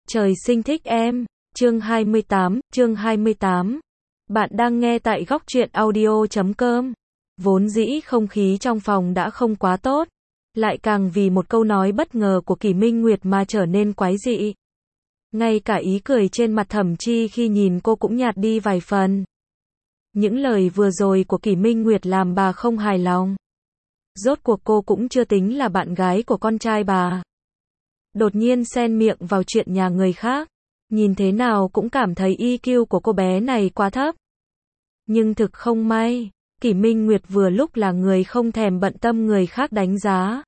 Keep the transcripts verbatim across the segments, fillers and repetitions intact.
Trời sinh thích em, chương hai mươi tám, chương hai mươi tám. Bạn đang nghe tại góc truyện audio chấm com. Vốn dĩ không khí trong phòng đã không quá tốt, lại càng vì một câu nói bất ngờ của Kỷ Minh Nguyệt mà trở nên quái dị. Ngay cả ý cười trên mặt Thẩm Chi khi nhìn cô cũng nhạt đi vài phần. Những lời vừa rồi của Kỷ Minh Nguyệt làm bà không hài lòng. Rốt cuộc cô cũng chưa tính là bạn gái của con trai bà. Đột nhiên xen miệng vào chuyện nhà người khác, nhìn thế nào cũng cảm thấy i kiu của cô bé này quá thấp. Nhưng thực không may, Kỷ Minh Nguyệt vừa lúc là người không thèm bận tâm người khác đánh giá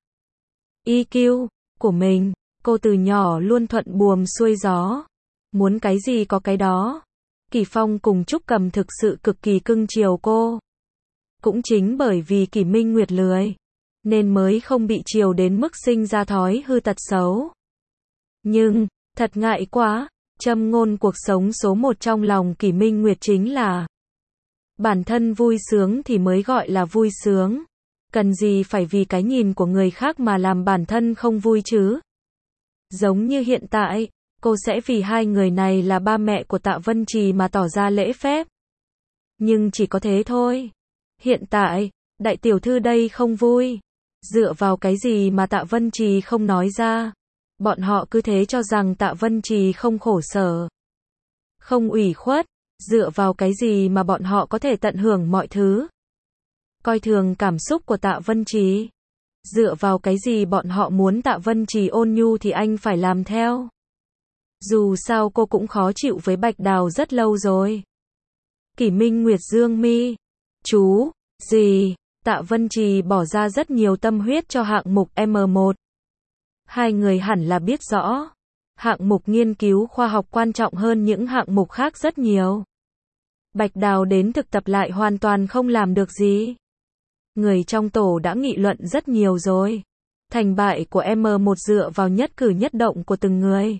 i kiu của mình. Cô từ nhỏ luôn thuận buồm xuôi gió, muốn cái gì có cái đó. Kỷ Phong cùng Trúc Cầm thực sự cực kỳ cưng chiều cô. Cũng chính bởi vì Kỷ Minh Nguyệt lười, nên mới không bị chiều đến mức sinh ra thói hư tật xấu. Nhưng, thật ngại quá, châm ngôn cuộc sống số một trong lòng Kỷ Minh Nguyệt chính là bản thân vui sướng thì mới gọi là vui sướng. Cần gì phải vì cái nhìn của người khác mà làm bản thân không vui chứ? Giống như hiện tại, cô sẽ vì hai người này là ba mẹ của Tạ Vân Trì mà tỏ ra lễ phép. Nhưng chỉ có thế thôi. Hiện tại, đại tiểu thư đây không vui. Dựa vào cái gì mà Tạ Vân Trì không nói ra? Bọn họ cứ thế cho rằng Tạ Vân Trì không khổ sở, không ủy khuất. Dựa vào cái gì mà bọn họ có thể tận hưởng mọi thứ? Coi thường cảm xúc của Tạ Vân Trì. Dựa vào cái gì bọn họ muốn Tạ Vân Trì ôn nhu thì anh phải làm theo? Dù sao cô cũng khó chịu với Bạch Đào rất lâu rồi. Kỷ Minh Nguyệt dương mi. Chú, gì? Tạ Vân Trì bỏ ra rất nhiều tâm huyết cho hạng mục em một. Hai người hẳn là biết rõ. Hạng mục nghiên cứu khoa học quan trọng hơn những hạng mục khác rất nhiều. Bạch Đào đến thực tập lại hoàn toàn không làm được gì. Người trong tổ đã nghị luận rất nhiều rồi. Thành bại của em một dựa vào nhất cử nhất động của từng người.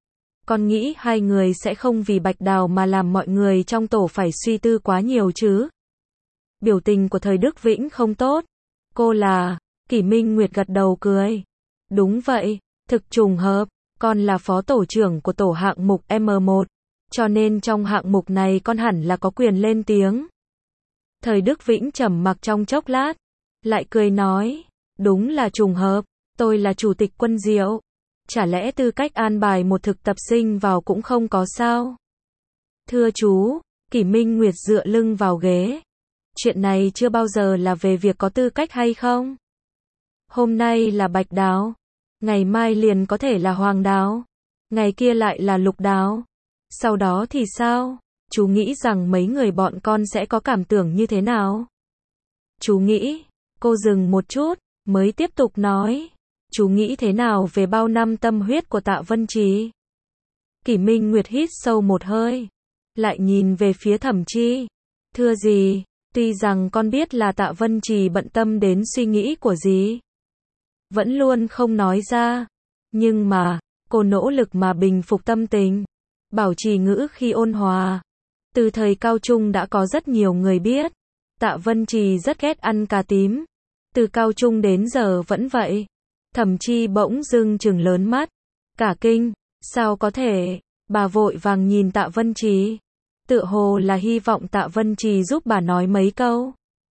Con nghĩ hai người sẽ không vì Bạch Đào mà làm mọi người trong tổ phải suy tư quá nhiều chứ? Biểu tình của Thời Đức Vĩnh không tốt. Cô là... Kỷ Minh Nguyệt gật đầu cười. Đúng vậy, thực trùng hợp, con là phó tổ trưởng của tổ hạng mục em một. Cho nên trong hạng mục này con hẳn là có quyền lên tiếng. Thời Đức Vĩnh trầm mặc trong chốc lát, lại cười nói, đúng là trùng hợp, tôi là chủ tịch Quân Diệu. Chả lẽ tư cách an bài một thực tập sinh vào cũng không có sao? Thưa chú, Kỷ Minh Nguyệt dựa lưng vào ghế. Chuyện này chưa bao giờ là về việc có tư cách hay không. Hôm nay là Bạch Đào, ngày mai liền có thể là Hoàng Đào, ngày kia lại là Lục Đào. Sau đó thì sao? Chú nghĩ rằng mấy người bọn con sẽ có cảm tưởng như thế nào? Chú nghĩ, cô dừng một chút, mới tiếp tục nói. Chú nghĩ thế nào về bao năm tâm huyết của Tạ Vân Trì? Kỷ Minh Nguyệt hít sâu một hơi, lại nhìn về phía Thẩm Chi. Thưa gì, tuy rằng con biết là Tạ Vân Trì bận tâm đến suy nghĩ của dì, vẫn luôn không nói ra. Nhưng mà, cô nỗ lực mà bình phục tâm tình, bảo trì ngữ khi ôn hòa. Từ thời cao trung đã có rất nhiều người biết, Tạ Vân Trì rất ghét ăn cà tím. Từ cao trung đến giờ vẫn vậy. Thẩm Chi bỗng dưng trừng lớn mắt, cả kinh, sao có thể? Bà vội vàng nhìn Tạ Vân Trì, tựa hồ là hy vọng Tạ Vân Trì giúp bà nói mấy câu.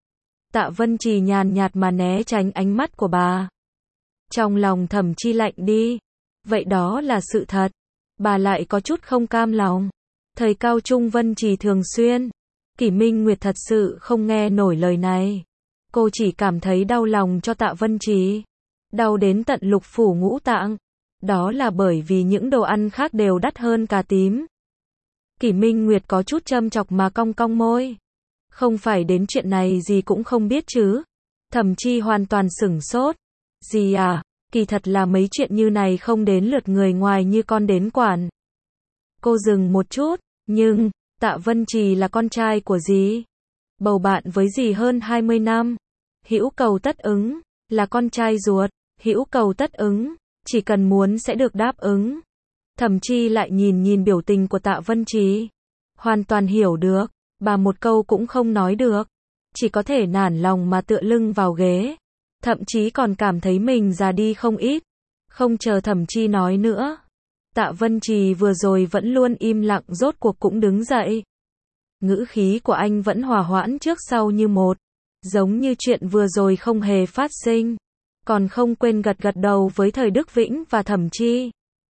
Tạ Vân Trì nhàn nhạt mà né tránh ánh mắt của bà. Trong lòng Thẩm Chi lạnh đi, vậy đó là sự thật. Bà lại có chút không cam lòng. Thời cao trung Vân Trì thường xuyên. Kỷ Minh Nguyệt thật sự không nghe nổi lời này. Cô chỉ cảm thấy đau lòng cho Tạ Vân Trì. Đau đến tận lục phủ ngũ tạng. Đó là bởi vì những đồ ăn khác đều đắt hơn cà tím. Kỷ Minh Nguyệt có chút châm chọc mà cong cong môi. Không phải đến chuyện này gì cũng không biết chứ? Thẩm Chi hoàn toàn sửng sốt. Gì à? Kỳ thật là mấy chuyện như này không đến lượt người ngoài như con đến quản. Cô dừng một chút, nhưng, Tạ Vân Trì là con trai của dì. Bầu bạn với dì hơn hai mươi năm. Hữu cầu tất ứng, là con trai ruột, hữu cầu tất ứng, chỉ cần muốn sẽ được đáp ứng. Thẩm Chi lại nhìn nhìn biểu tình của Tạ Vân Trì. Hoàn toàn hiểu được, bà một câu cũng không nói được. Chỉ có thể nản lòng mà tựa lưng vào ghế. Thậm chí còn cảm thấy mình già đi không ít. Không chờ Thẩm Chi nói nữa, Tạ Vân Trì vừa rồi vẫn luôn im lặng rốt cuộc cũng đứng dậy. Ngữ khí của anh vẫn hòa hoãn trước sau như một, giống như chuyện vừa rồi không hề phát sinh. Còn không quên gật gật đầu với Thời Đức Vĩnh và Thẩm Chi.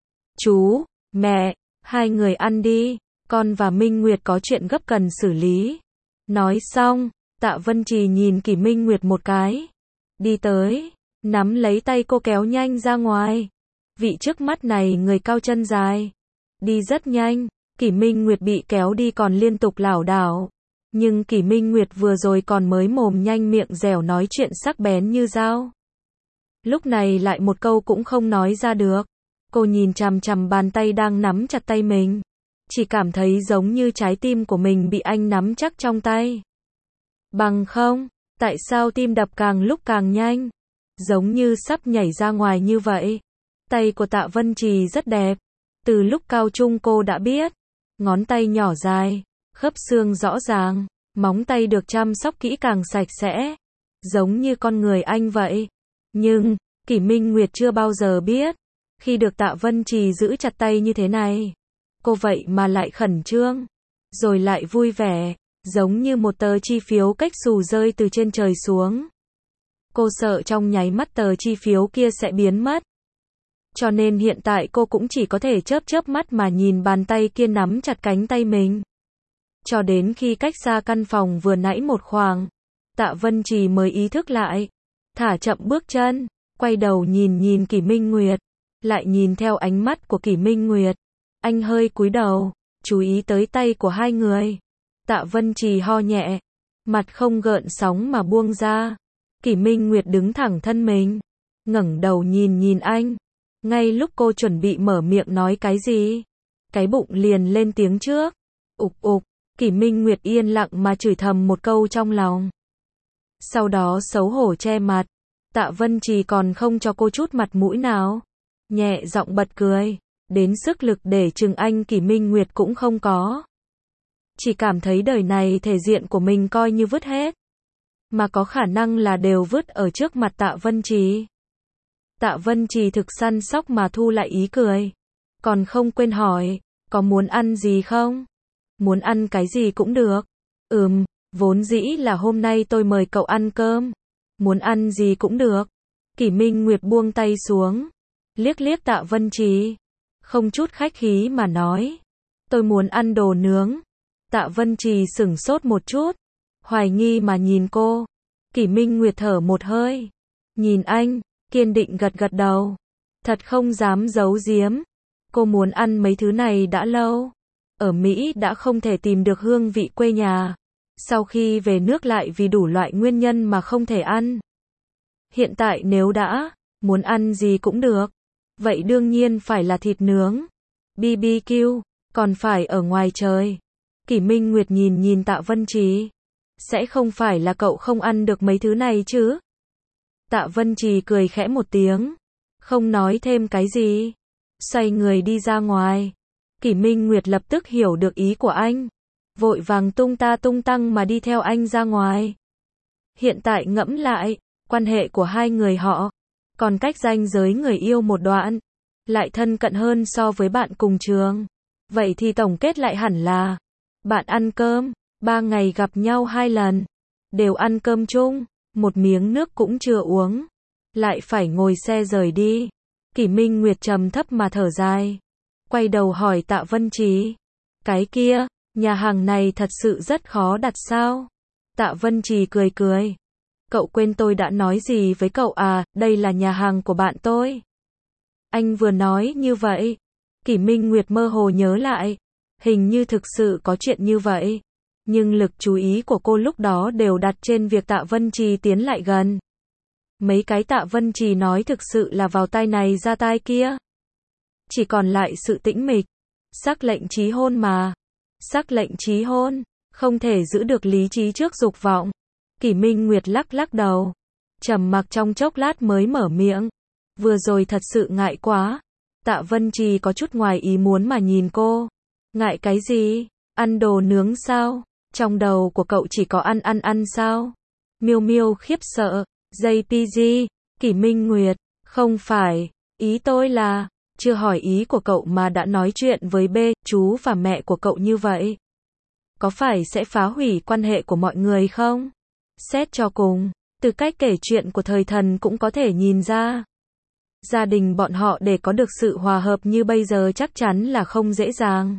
Chú, mẹ, hai người ăn đi, con và Minh Nguyệt có chuyện gấp cần xử lý. Nói xong, Tạ Vân Trì nhìn Kỷ Minh Nguyệt một cái. Đi tới, nắm lấy tay cô kéo nhanh ra ngoài. Vị trước mắt này người cao chân dài. Đi rất nhanh, Kỷ Minh Nguyệt bị kéo đi còn liên tục lảo đảo. Nhưng Kỷ Minh Nguyệt vừa rồi còn mới mồm nhanh miệng dẻo nói chuyện sắc bén như dao. Lúc này lại một câu cũng không nói ra được. Cô nhìn chằm chằm bàn tay đang nắm chặt tay mình. Chỉ cảm thấy giống như trái tim của mình bị anh nắm chắc trong tay. Bằng không, tại sao tim đập càng lúc càng nhanh? Giống như sắp nhảy ra ngoài như vậy. Tay của Tạ Vân Trì rất đẹp. Từ lúc cao trung cô đã biết. Ngón tay nhỏ dài, khớp xương rõ ràng, móng tay được chăm sóc kỹ càng sạch sẽ. Giống như con người anh vậy. Nhưng, Kỷ Minh Nguyệt chưa bao giờ biết. Khi được Tạ Vân Trì giữ chặt tay như thế này, cô vậy mà lại khẩn trương. Rồi lại vui vẻ, giống như một tờ chi phiếu cách xù rơi từ trên trời xuống. Cô sợ trong nháy mắt tờ chi phiếu kia sẽ biến mất. Cho nên hiện tại cô cũng chỉ có thể chớp chớp mắt mà nhìn bàn tay kia nắm chặt cánh tay mình. Cho đến khi cách xa căn phòng vừa nãy một khoảng, Tạ Vân Trì mới ý thức lại. Thả chậm bước chân, quay đầu nhìn nhìn Kỷ Minh Nguyệt. Lại nhìn theo ánh mắt của Kỷ Minh Nguyệt. Anh hơi cúi đầu, chú ý tới tay của hai người. Tạ Vân Trì ho nhẹ, mặt không gợn sóng mà buông ra. Kỷ Minh Nguyệt đứng thẳng thân mình, ngẩng đầu nhìn nhìn anh. Ngay lúc cô chuẩn bị mở miệng nói cái gì, cái bụng liền lên tiếng trước. Ục ục, Kỷ Minh Nguyệt yên lặng mà chửi thầm một câu trong lòng. Sau đó xấu hổ che mặt. Tạ Vân Trì còn không cho cô chút mặt mũi nào. Nhẹ giọng bật cười. Đến sức lực để chừng anh Kỷ Minh Nguyệt cũng không có. Chỉ cảm thấy đời này thể diện của mình coi như vứt hết. Mà có khả năng là đều vứt ở trước mặt Tạ Vân Trì. Tạ Vân Trì thực săn sóc mà thu lại ý cười. Còn không quên hỏi, có muốn ăn gì không? Muốn ăn cái gì cũng được. Ừm, vốn dĩ là hôm nay tôi mời cậu ăn cơm. Muốn ăn gì cũng được. Kỷ Minh Nguyệt buông tay xuống. Liếc liếc Tạ Vân Trì. Không chút khách khí mà nói. Tôi muốn ăn đồ nướng. Tạ Vân Trì sửng sốt một chút. Hoài nghi mà nhìn cô. Kỷ Minh Nguyệt thở một hơi. Nhìn anh, kiên định gật gật đầu. Thật không dám giấu giếm. Cô muốn ăn mấy thứ này đã lâu. Ở Mỹ đã không thể tìm được hương vị quê nhà. Sau khi về nước lại vì đủ loại nguyên nhân mà không thể ăn. Hiện tại nếu đã muốn ăn gì cũng được. Vậy đương nhiên phải là thịt nướng. bê bê kiu, còn phải ở ngoài trời. Kỷ Minh Nguyệt nhìn nhìn Tạ Vân Trì. Sẽ không phải là cậu không ăn được mấy thứ này chứ? Tạ Vân Trì cười khẽ một tiếng. Không nói thêm cái gì. Xoay người đi ra ngoài. Kỷ Minh Nguyệt lập tức hiểu được ý của anh. Vội vàng tung ta tung tăng mà đi theo anh ra ngoài. Hiện tại ngẫm lại, quan hệ của hai người họ, còn cách ranh giới người yêu một đoạn, lại thân cận hơn so với bạn cùng trường. Vậy thì tổng kết lại hẳn là, bạn ăn cơm, ba ngày gặp nhau hai lần, đều ăn cơm chung, một miếng nước cũng chưa uống, lại phải ngồi xe rời đi. Kỷ Minh Nguyệt trầm thấp mà thở dài, quay đầu hỏi Tạ Vân Trì, cái kia, nhà hàng này thật sự rất khó đặt sao? Tạ Vân Trì cười cười. Cậu quên tôi đã nói gì với cậu à, đây là nhà hàng của bạn tôi. Anh vừa nói như vậy. Kỷ Minh Nguyệt mơ hồ nhớ lại. Hình như thực sự có chuyện như vậy. Nhưng lực chú ý của cô lúc đó đều đặt trên việc Tạ Vân Trì tiến lại gần. Mấy cái Tạ Vân Trì nói thực sự là vào tai này ra tai kia. Chỉ còn lại sự tĩnh mịch. Sắc lệnh chí hôn mà. Sắc lệnh chí hôn, không thể giữ được lý trí trước dục vọng. Kỷ Minh Nguyệt lắc lắc đầu. Trầm mặc trong chốc lát mới mở miệng. Vừa rồi thật sự ngại quá. Tạ Vân Trì có chút ngoài ý muốn mà nhìn cô. Ngại cái gì? Ăn đồ nướng sao? Trong đầu của cậu chỉ có ăn ăn ăn sao? Miêu Miêu khiếp sợ. gi pê giê, Kỷ Minh Nguyệt, không phải. Ý tôi là, Chưa hỏi ý của cậu mà đã nói chuyện với B, chú và mẹ của cậu như vậy. Có phải sẽ phá hủy quan hệ của mọi người không? Xét cho cùng, từ cách kể chuyện của thời thần cũng có thể nhìn ra. Gia đình bọn họ để có được sự hòa hợp như bây giờ chắc chắn là không dễ dàng.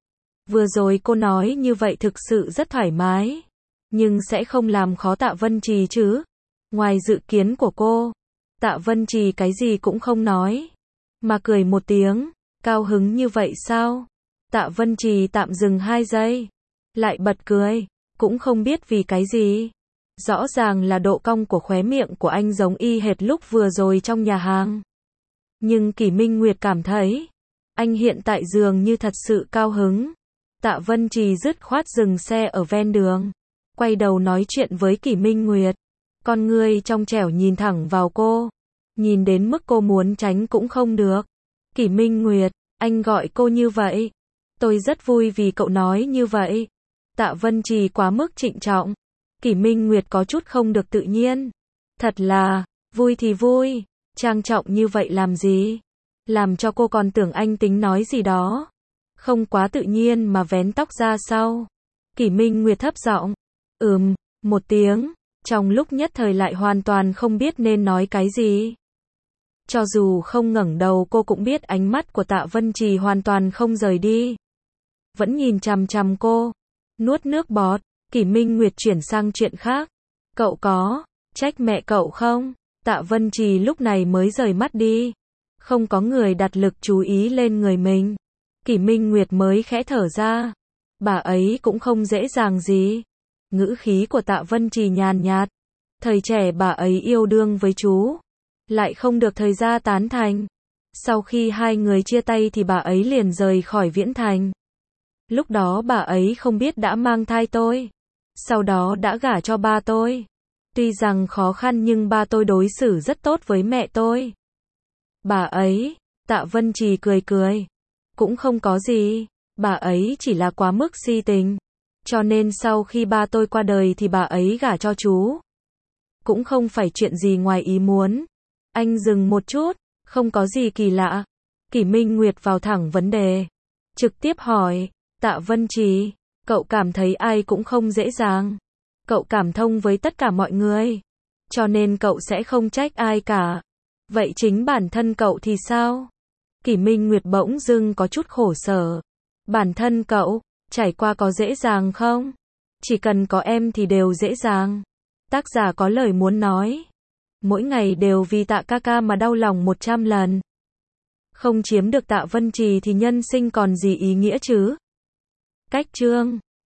Vừa rồi cô nói như vậy thực sự rất thoải mái. Nhưng sẽ không làm khó Tạ Vân Trì chứ? Ngoài dự kiến của cô, Tạ Vân Trì cái gì cũng không nói. Mà cười một tiếng, cao hứng như vậy sao? Tạ Vân Trì tạm dừng hai giây. Lại bật cười, cũng không biết vì cái gì. Rõ ràng là độ cong của khóe miệng của anh giống y hệt lúc vừa rồi trong nhà hàng. Nhưng Kỷ Minh Nguyệt cảm thấy, anh hiện tại dường như thật sự cao hứng. Tạ Vân Trì dứt khoát dừng xe ở ven đường, quay đầu nói chuyện với Kỷ Minh Nguyệt. Con ngươi trong trẻo nhìn thẳng vào cô, nhìn đến mức cô muốn tránh cũng không được. Kỷ Minh Nguyệt, anh gọi cô như vậy. Tôi rất vui vì cậu nói như vậy. Tạ Vân Trì quá mức trịnh trọng. Kỷ Minh Nguyệt có chút không được tự nhiên. Thật là, vui thì vui, trang trọng như vậy làm gì? Làm cho cô còn tưởng anh tính nói gì đó. Không quá tự nhiên mà vén tóc ra sau. Kỷ Minh Nguyệt thấp giọng, ừm, một tiếng, trong lúc nhất thời lại hoàn toàn không biết nên nói cái gì. Cho dù không ngẩng đầu cô cũng biết ánh mắt của Tạ Vân Trì hoàn toàn không rời đi. Vẫn nhìn chằm chằm cô. Nuốt nước bọt, Kỷ Minh Nguyệt chuyển sang chuyện khác. Cậu có trách mẹ cậu không? Tạ Vân Trì lúc này mới rời mắt đi. Không có người đặt lực chú ý lên người mình. Kỷ Minh Nguyệt mới khẽ thở ra. Bà ấy cũng không dễ dàng gì. Ngữ khí của Tạ Vân Trì nhàn nhạt. Thời trẻ bà ấy yêu đương với chú, lại không được thời gia tán thành. Sau khi hai người chia tay thì bà ấy liền rời khỏi Viễn Thành. Lúc đó bà ấy không biết đã mang thai tôi. Sau đó đã gả cho ba tôi. Tuy rằng khó khăn nhưng ba tôi đối xử rất tốt với mẹ tôi. Bà ấy, Tạ Vân Trì cười cười. Cũng không có gì, bà ấy chỉ là quá mức si tình. Cho nên sau khi ba tôi qua đời thì bà ấy gả cho chú. Cũng không phải chuyện gì ngoài ý muốn. Anh dừng một chút, không có gì kỳ lạ. Kỷ Minh Nguyệt vào thẳng vấn đề. Trực tiếp hỏi, Tạ Vân Trì, cậu cảm thấy ai cũng không dễ dàng. Cậu cảm thông với tất cả mọi người. Cho nên cậu sẽ không trách ai cả. Vậy chính bản thân cậu thì sao? Kỷ Minh Nguyệt bỗng dưng có chút khổ sở. Bản thân cậu, trải qua có dễ dàng không? Chỉ cần có em thì đều dễ dàng. Tác giả có lời muốn nói. Mỗi ngày đều vì Tạ ca ca mà đau lòng một trăm lần. Không chiếm được Tạ Vân Trì thì nhân sinh còn gì ý nghĩa chứ? Cách chương